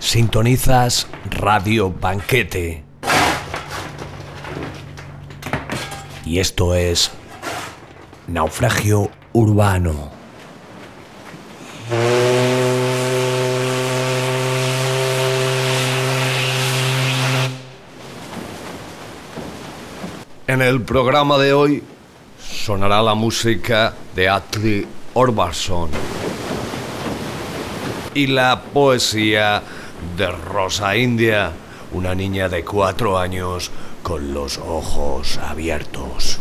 Sintonizas Radio Banquete. Y esto es Naufragio Urbano. En el programa de hoy sonará la música de Atli Örvarsson y la poesía de Rosa India, una niña de 4 años con los ojos abiertos.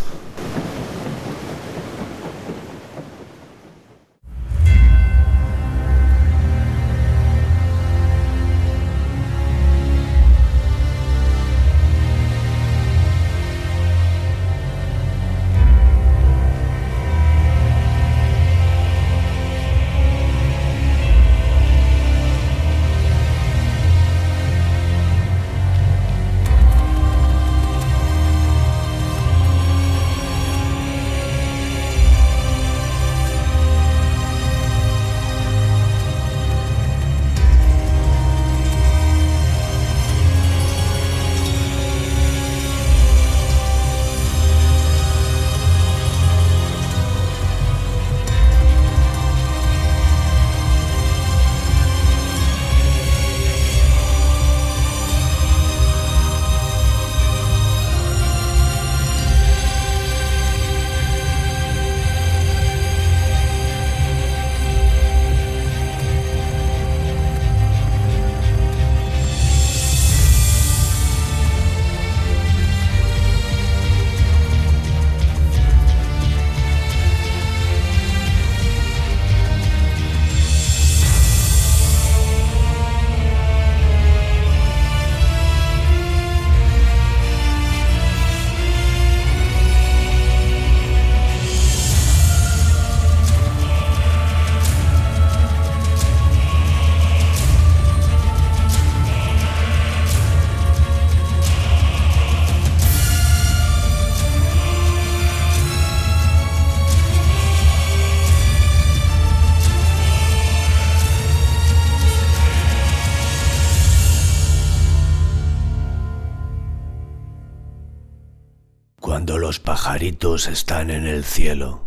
Cuando los pajaritos están en el cielo,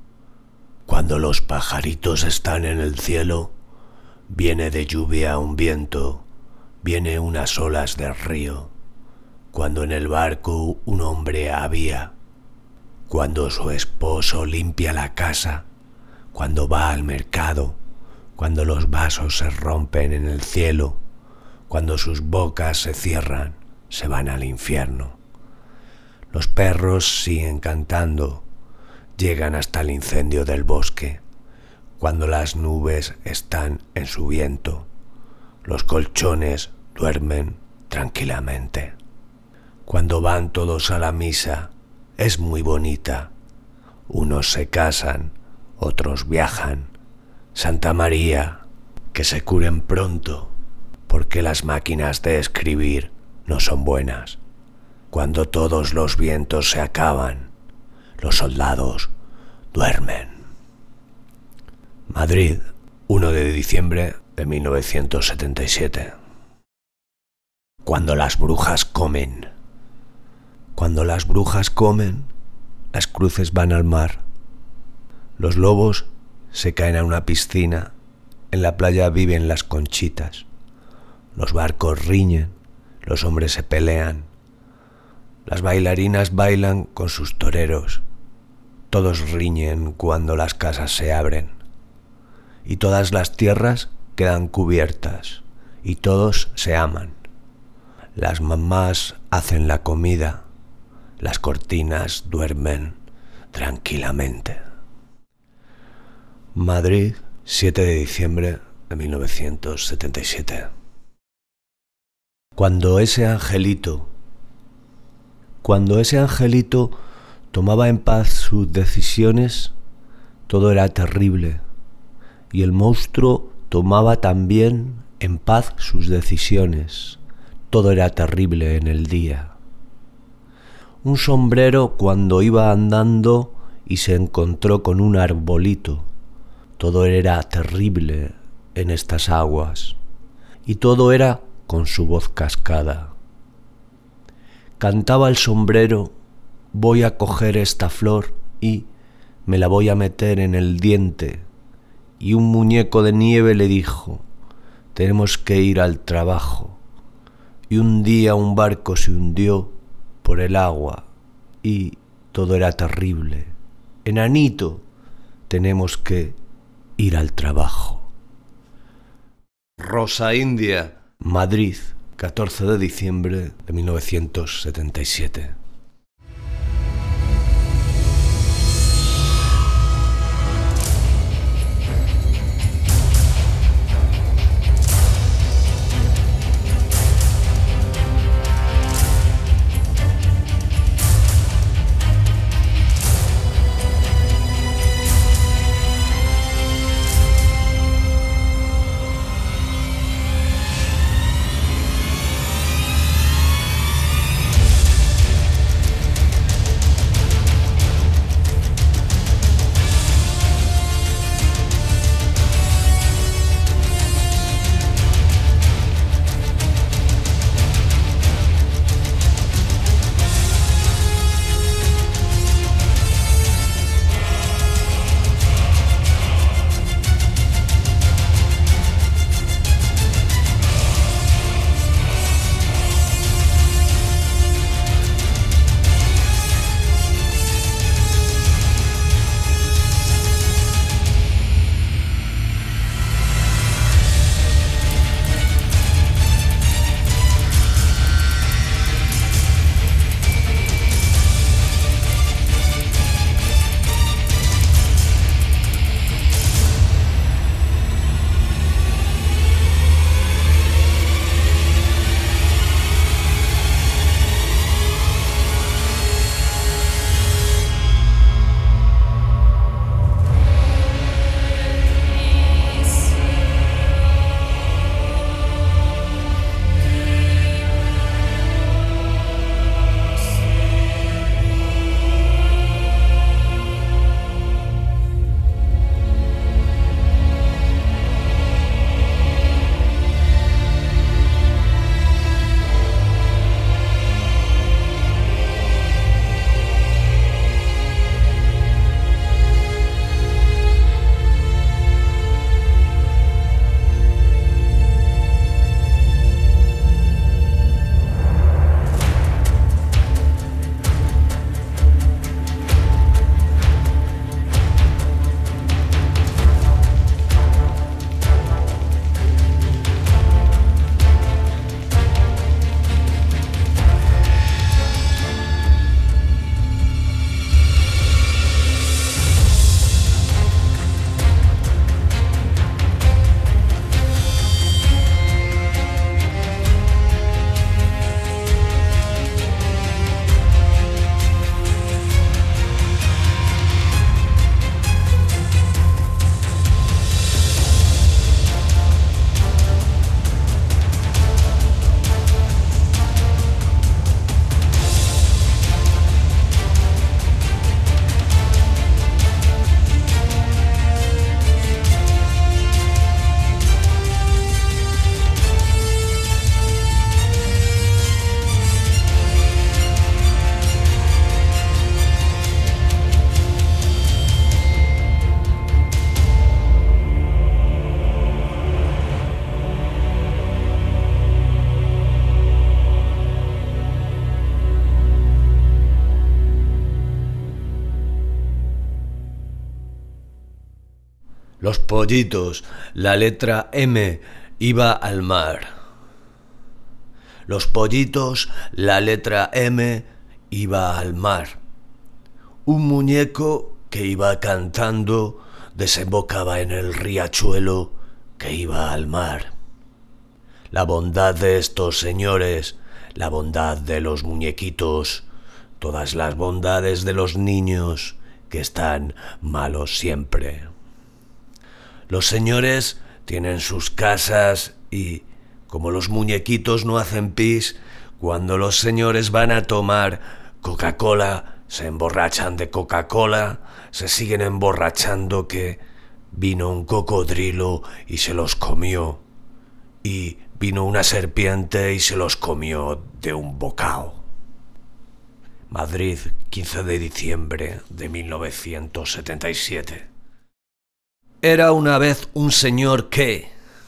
cuando los pajaritos están en el cielo, viene de lluvia un viento, viene unas olas del río, cuando en el barco un hombre había, cuando su esposo limpia la casa, cuando va al mercado, cuando los vasos se rompen en el cielo, cuando sus bocas se cierran, se van al infierno. Los perros siguen cantando, llegan hasta el incendio del bosque, cuando las nubes están en su viento, los colchones duermen tranquilamente. Cuando van todos a la misa, es muy bonita. Unos se casan, otros viajan. Santa María, que se curen pronto, porque las máquinas de escribir no son buenas. Cuando todos los vientos se acaban, los soldados duermen. Madrid, 1 de diciembre de 1977. Cuando las brujas comen. Cuando las brujas comen, las cruces van al mar. Los lobos se caen a una piscina. En la playa viven las conchitas. Los barcos riñen, los hombres se pelean. Las bailarinas bailan con sus toreros, todos riñen cuando las casas se abren, y todas las tierras quedan cubiertas, y todos se aman. Las mamás hacen la comida, las cortinas duermen tranquilamente. Madrid, 7 de diciembre de 1977. Cuando ese angelito tomaba en paz sus decisiones, todo era terrible, y el monstruo tomaba también en paz sus decisiones, todo era terrible en el día. Un sombrero cuando iba andando y se encontró con un arbolito, todo era terrible en estas aguas, y todo era con su voz cascada. Cantaba el sombrero: voy a coger esta flor y me la voy a meter en el diente. Y un muñeco de nieve le dijo: tenemos que ir al trabajo. Y un día un barco se hundió por el agua y todo era terrible. Enanito, tenemos que ir al trabajo. Rosa India, Madrid, 14 de diciembre de 1977. Los pollitos, la letra M, iba al mar. Los pollitos, la letra M, iba al mar. Un muñeco que iba cantando desembocaba en el riachuelo que iba al mar. La bondad de estos señores, la bondad de los muñequitos, todas las bondades de los niños que están malos siempre. Los señores tienen sus casas y, como los muñequitos no hacen pis, cuando los señores van a tomar Coca-Cola, se emborrachan de Coca-Cola, se siguen emborrachando que vino un cocodrilo y se los comió. Y vino una serpiente y se los comió de un bocado. Madrid, 15 de diciembre de 1977. Era una vez un señor que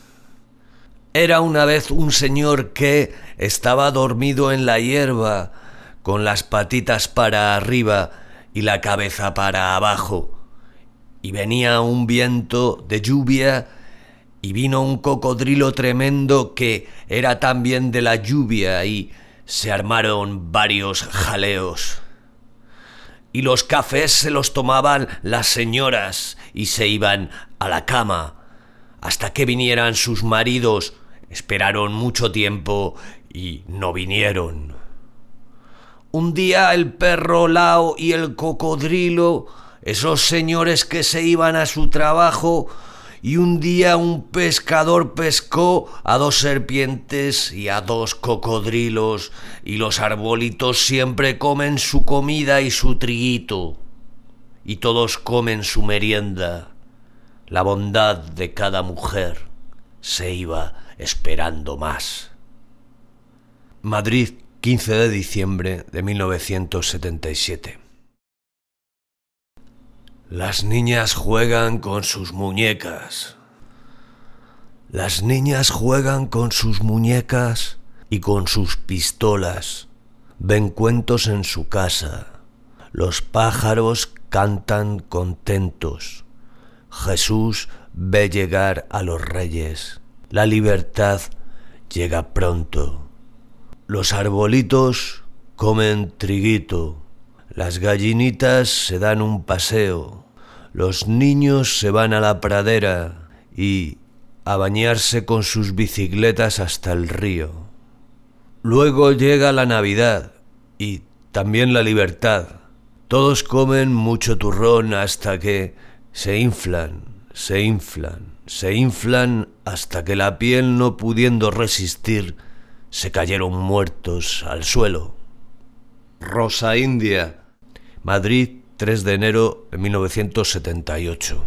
estaba dormido en la hierba, con las patitas para arriba y la cabeza para abajo. Y venía un viento de lluvia y vino un cocodrilo tremendo que era también de la lluvia y se armaron varios jaleos. Y los cafés se los tomaban las señoras y se iban a la cama hasta que vinieran sus maridos. Esperaron mucho tiempo y no vinieron. Un día el perro Lao y el cocodrilo, esos señores que se iban a su trabajo, y un día un pescador pescó a 2 serpientes y a 2 cocodrilos, y los arbolitos siempre comen su comida y su triguito, y todos comen su merienda. La bondad de cada mujer se iba esperando más. Madrid, 15 de diciembre de 1977. Las niñas juegan con sus muñecas. Las niñas juegan con sus muñecas y con sus pistolas. Ven cuentos en su casa. Los pájaros cantan contentos. Jesús ve llegar a los reyes. La libertad llega pronto. Los arbolitos comen triguito. Las gallinitas se dan un paseo. Los niños se van a la pradera y a bañarse con sus bicicletas hasta el río. Luego llega la Navidad y también la libertad. Todos comen mucho turrón hasta que se inflan hasta que la piel, no pudiendo resistir, se cayeron muertos al suelo. Rosa India, Madrid, 3 de enero de 1978.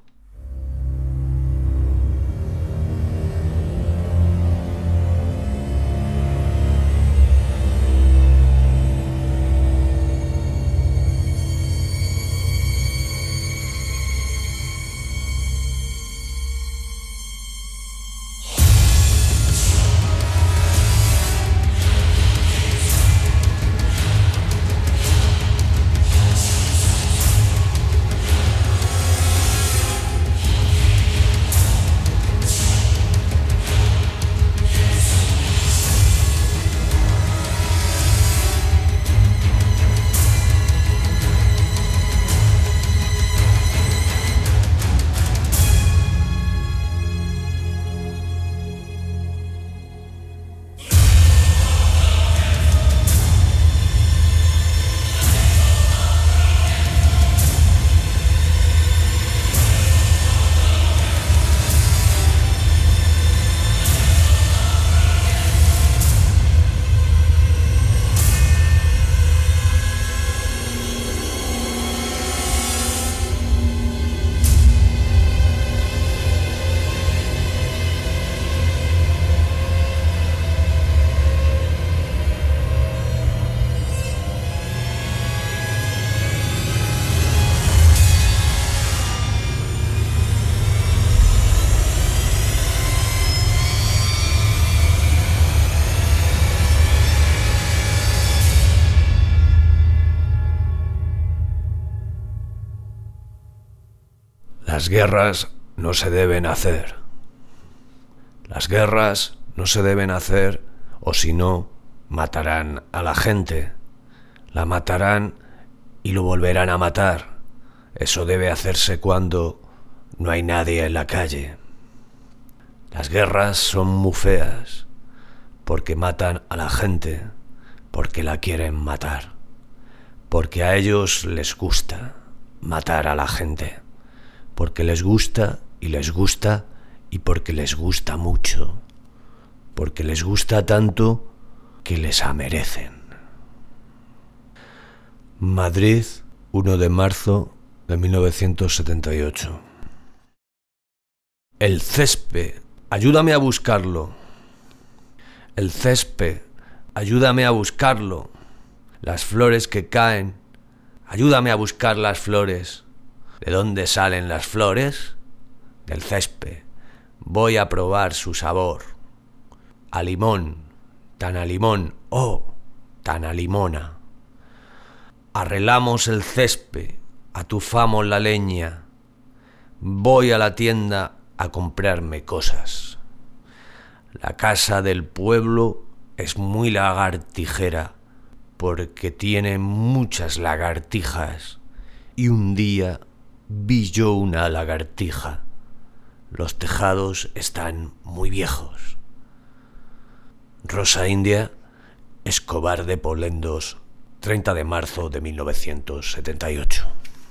Las guerras no se deben hacer. Las guerras no se deben hacer, o si no, matarán a la gente. La matarán y lo volverán a matar. Eso debe hacerse cuando no hay nadie en la calle. Las guerras son muy feas, porque matan a la gente, porque la quieren matar, porque a ellos les gusta matar a la gente, porque les gusta y porque les gusta mucho, porque les gusta tanto que les amerecen. Madrid, 1 de marzo de 1978. El césped, ayúdame a buscarlo. El césped, ayúdame a buscarlo. Las flores que caen, ayúdame a buscar las flores. ¿De dónde salen las flores? Del césped. Voy a probar su sabor. A limón, tan a limón, oh, tan a limona. Arreglamos el césped, atufamos la leña. Voy a la tienda a comprarme cosas. La casa del pueblo es muy lagartijera porque tiene muchas lagartijas y un día vi yo una lagartija. Los tejados están muy viejos. Rosa India, Escobar de Polendos, 30 de marzo de 1978.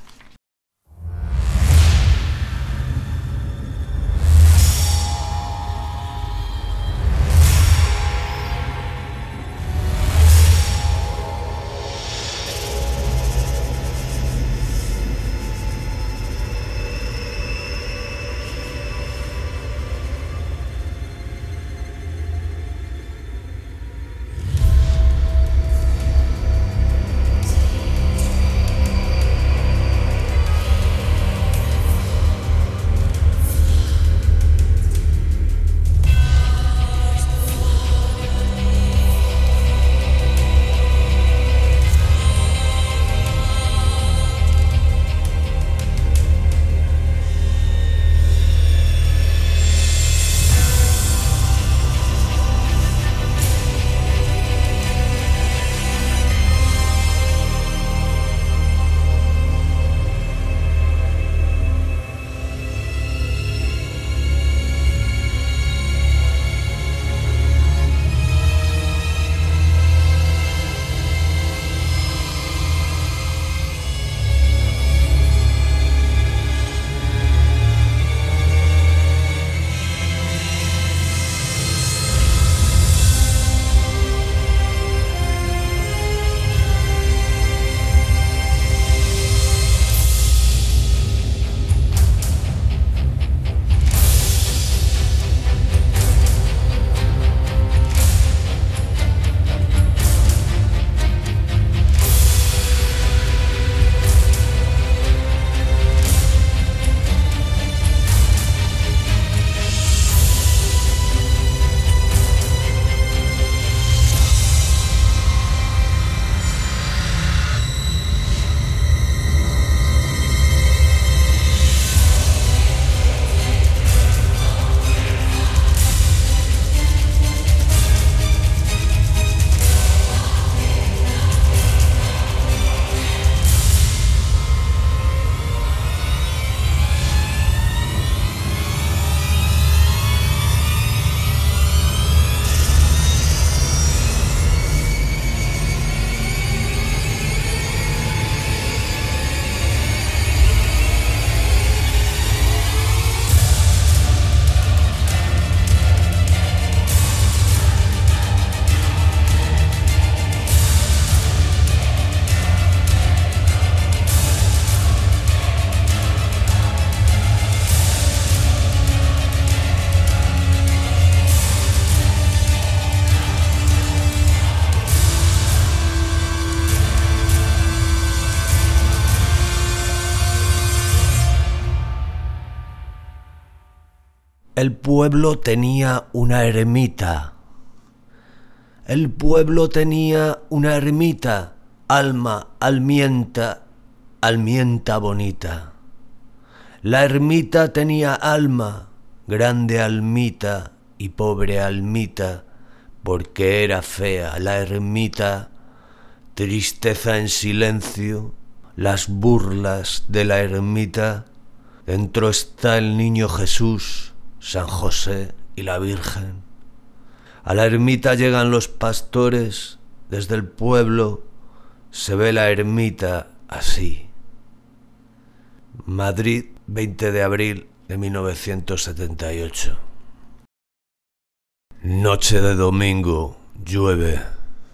El pueblo tenía una ermita. El pueblo tenía una ermita, alma, almienta, almienta bonita. La ermita tenía alma, grande almita y pobre almita, porque era fea la ermita. Tristeza en silencio, las burlas de la ermita. Dentro está el niño Jesús, San José y la Virgen. A la ermita llegan los pastores, desde el pueblo se ve la ermita así. Madrid, 20 de abril de 1978. Noche de domingo, llueve.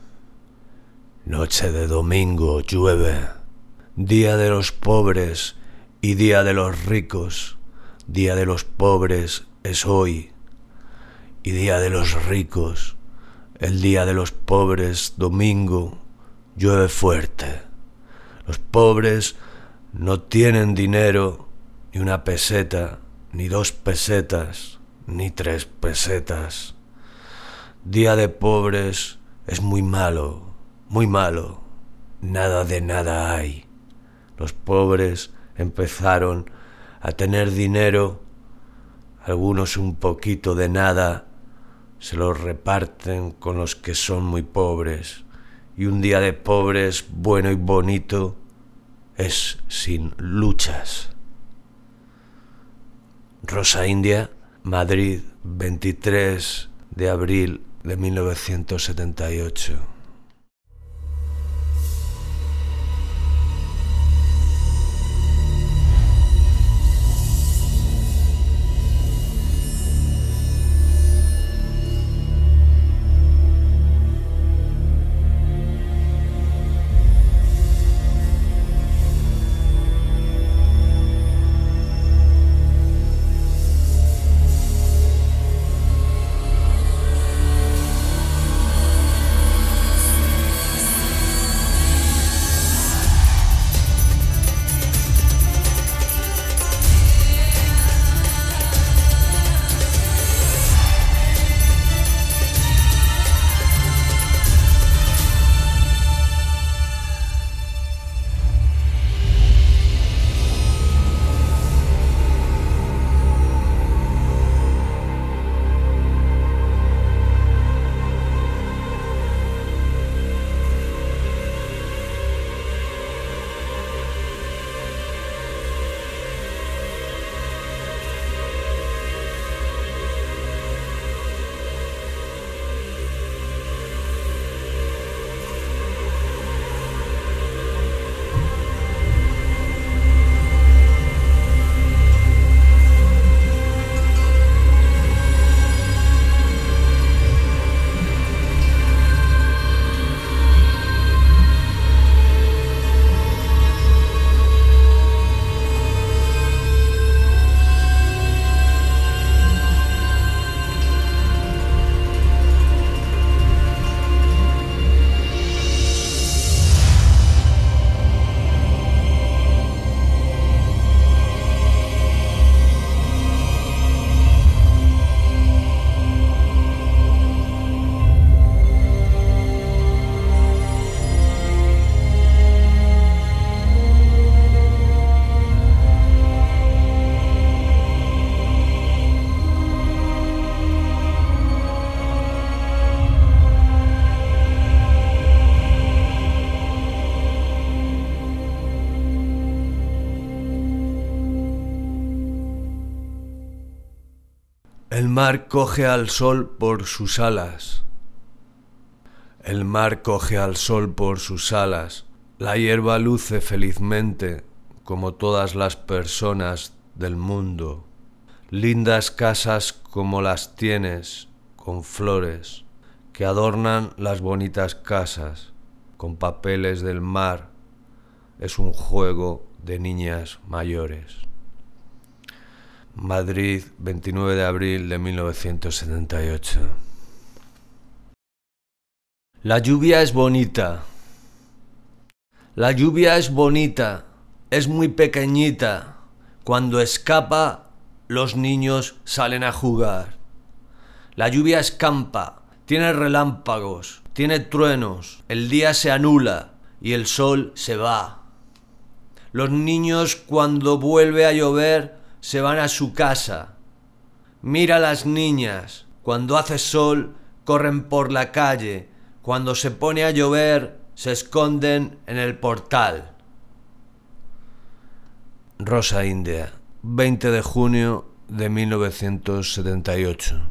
Noche de domingo, llueve. Día de los pobres y día de los ricos. Día de los pobres es hoy y día de los ricos El día de los pobres, domingo, llueve fuerte. Los pobres no tienen dinero, ni una peseta, ni 2 pesetas, ni 3 pesetas. Día de pobres es muy malo, muy malo. Nada de nada hay. Los pobres empezaron a tener dinero, algunos un poquito de nada, se los reparten con los que son muy pobres. Y un día de pobres bueno y bonito es sin luchas. Rosa India, Madrid, 23 de abril de 1978. El mar coge al sol por sus alas. El mar coge al sol por sus alas. La hierba luce felizmente como todas las personas del mundo. Lindas casas como las tienes, con flores, que adornan las bonitas casas, con papeles del mar. Es un juego de niñas mayores. Madrid, 29 de abril de 1978. La lluvia es bonita. La lluvia es bonita, es muy pequeñita. Cuando escapa, los niños salen a jugar. La lluvia escampa, tiene relámpagos, tiene truenos, el día se anula y el sol se va. Los niños, cuando vuelve a llover, se van a su casa. Mira a las niñas, cuando hace sol, corren por la calle. Cuando se pone a llover, se esconden en el portal. Rosa India, 20 de junio de 1978.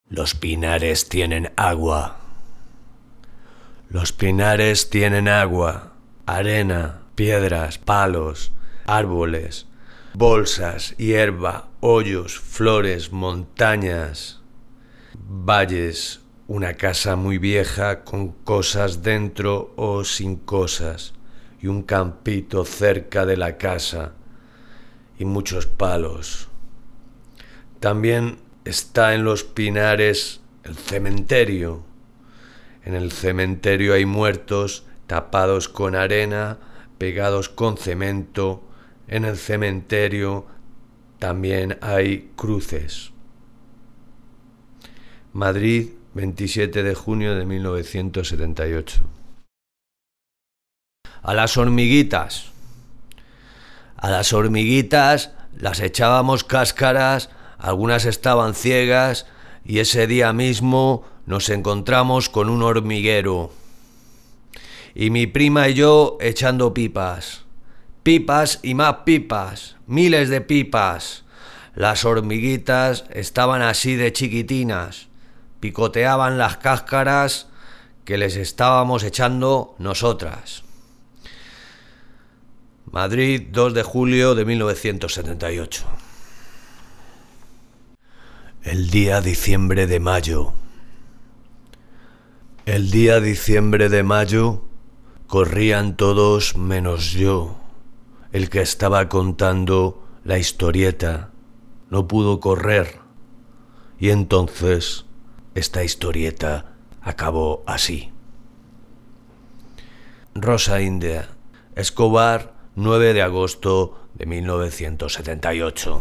Los pinares tienen agua. Los pinares tienen agua, arena, piedras, palos, árboles, bolsas, hierba, hoyos, flores, montañas, valles, una casa muy vieja con cosas dentro o sin cosas, y un campito cerca de la casa, y muchos palos. También está en los pinares el cementerio. En el cementerio hay muertos tapados con arena, pegados con cemento. En el cementerio también hay cruces. Madrid, 27 de junio de 1978. A las hormiguitas. A las hormiguitas las echábamos cáscaras, algunas estaban ciegas y ese día mismo nos encontramos con un hormiguero. Y mi prima y yo echando pipas. Pipas y más pipas, miles de pipas. Las hormiguitas estaban así de chiquitinas, picoteaban las cáscaras que les estábamos echando nosotras. Madrid, 2 de julio de 1978. El día diciembre de mayo. El día diciembre de mayo corrían todos menos yo. El que estaba contando la historieta no pudo correr. Y entonces esta historieta acabó así. Rosa India, Escobar, 9 de agosto de 1978.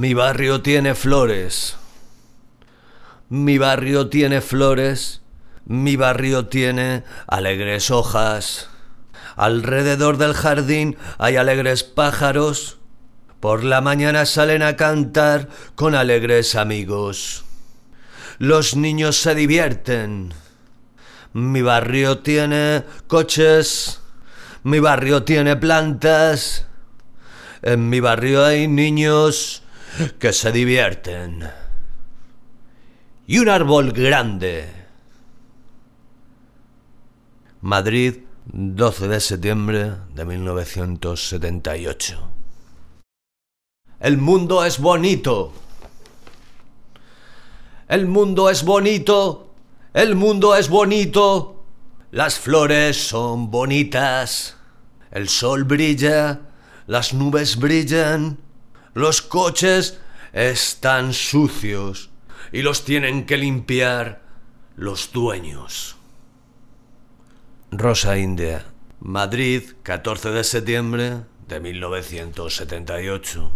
Mi barrio tiene flores. Mi barrio tiene flores. Mi barrio tiene alegres hojas. Alrededor del jardín hay alegres pájaros. Por la mañana salen a cantar con alegres amigos. Los niños se divierten. Mi barrio tiene coches. Mi barrio tiene plantas. En mi barrio hay niños que se divierten. Y un árbol grande. Madrid, 12 de septiembre de 1978. El mundo es bonito. El mundo es bonito. El mundo es bonito. Las flores son bonitas. El sol brilla. Las nubes brillan. Los coches están sucios y los tienen que limpiar los dueños. Rosa India, Madrid, 14 de septiembre de 1978.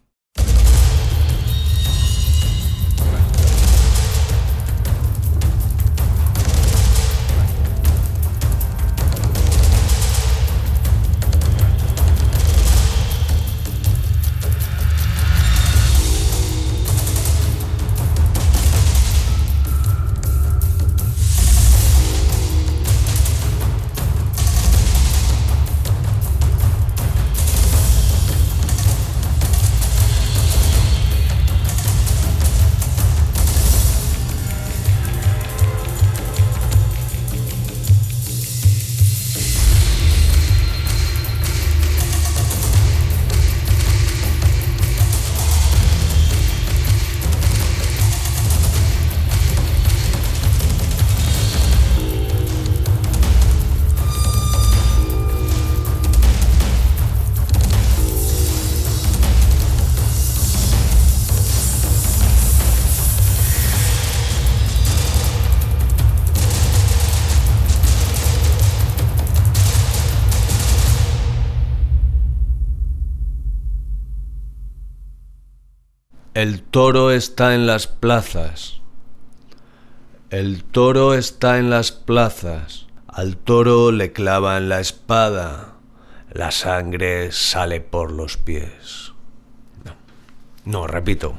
El toro está en las plazas. El toro está en las plazas. Al toro le clavan la espada. La sangre sale por los pies. No, repito.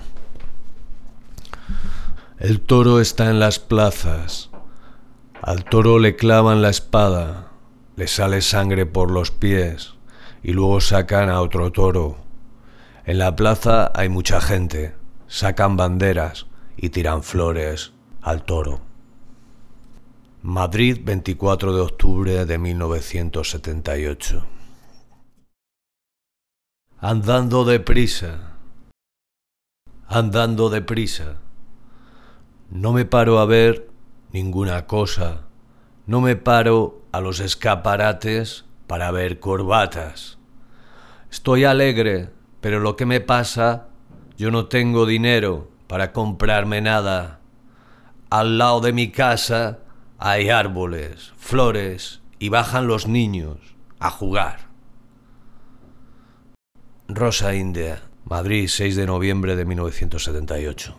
El toro está en las plazas. Al toro le clavan la espada. Le sale sangre por los pies. Y luego sacan a otro toro. En la plaza hay mucha gente, sacan banderas y tiran flores al toro. Madrid, 24 de octubre de 1978. Andando deprisa, andando deprisa. No me paro a ver ninguna cosa, no me paro a los escaparates para ver corbatas. Estoy alegre. Pero lo que me pasa, yo no tengo dinero para comprarme nada. Al lado de mi casa hay árboles, flores y bajan los niños a jugar. Rosa India, Madrid, 6 de noviembre de 1978.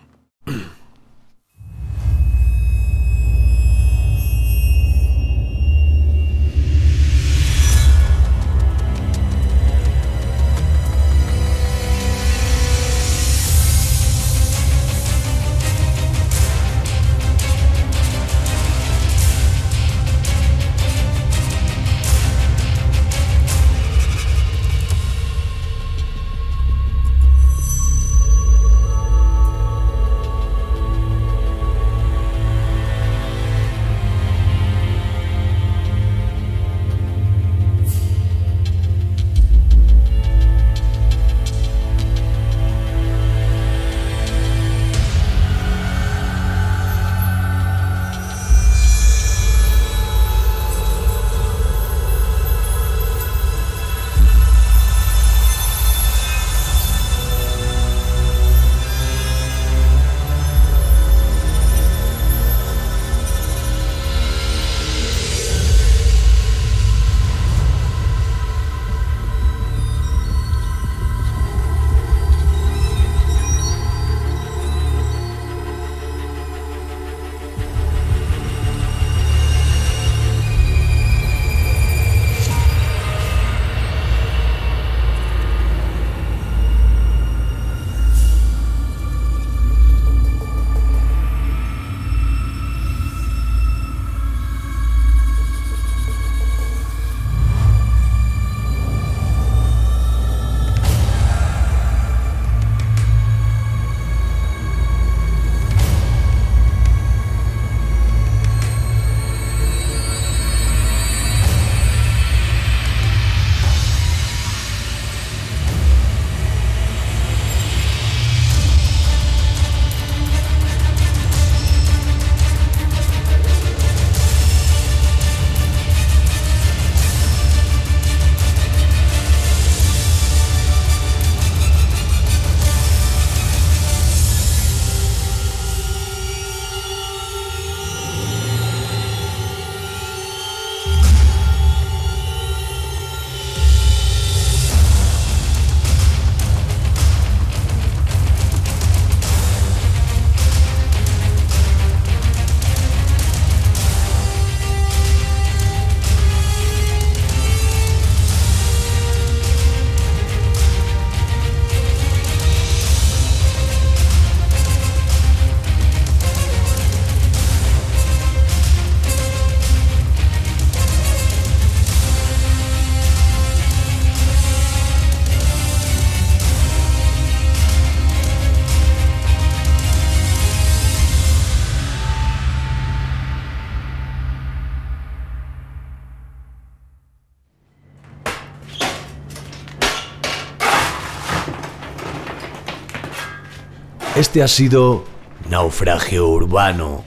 Este ha sido Naufragio Urbano,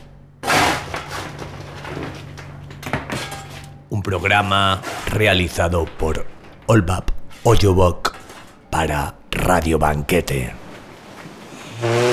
un programa realizado por Olbap Oyobok para Radio Banquete.